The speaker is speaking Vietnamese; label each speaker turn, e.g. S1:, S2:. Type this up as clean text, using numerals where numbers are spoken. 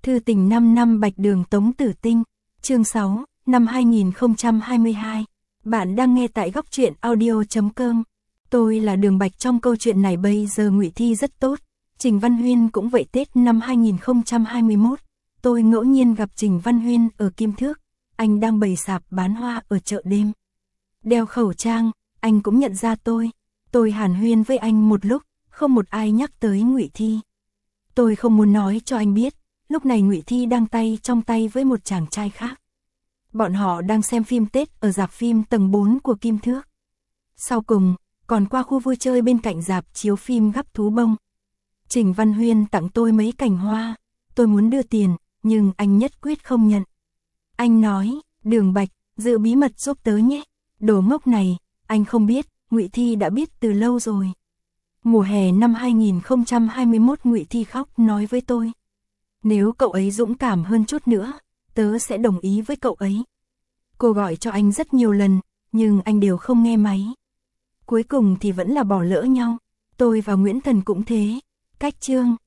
S1: Thư tình 5 năm Bạch Đường Tống Tử Tinh, chương 6, năm 2022. Bạn đang nghe tại góc truyện audio.com. Tôi là Đường Bạch trong câu chuyện này. Bây giờ Ngụy Thi rất tốt, Trình Văn Huyên cũng vậy. Tết năm 2021, tôi ngẫu nhiên gặp Trình Văn Huyên ở Kim Thước, anh đang bày sạp bán hoa ở chợ đêm. Đeo khẩu trang, anh cũng nhận ra tôi. Tôi hàn huyên với anh một lúc, không một ai nhắc tới Ngụy Thi. Tôi không muốn nói cho anh biết, lúc này Ngụy Thi đang tay trong tay với một chàng trai khác. Bọn họ đang xem phim Tết ở rạp phim tầng 4 của Kim Thước. Sau cùng, còn qua khu vui chơi bên cạnh rạp chiếu phim Gắp Thú Bông. Trình Văn Huyên tặng tôi mấy cành hoa, tôi muốn đưa tiền, nhưng anh nhất quyết không nhận. Anh nói, Đường Bạch, giữ bí mật giúp tớ nhé. Đồ ngốc này, anh không biết, Ngụy Thi đã biết từ lâu rồi. Mùa hè năm 2021 Ngụy Thi khóc nói với tôi. Nếu cậu ấy dũng cảm hơn chút nữa, tớ sẽ đồng ý với cậu ấy. Cô gọi cho anh rất nhiều lần, nhưng anh đều không nghe máy. Cuối cùng thì vẫn là bỏ lỡ nhau. Tôi và Nguyễn Thần cũng thế. Cách chương,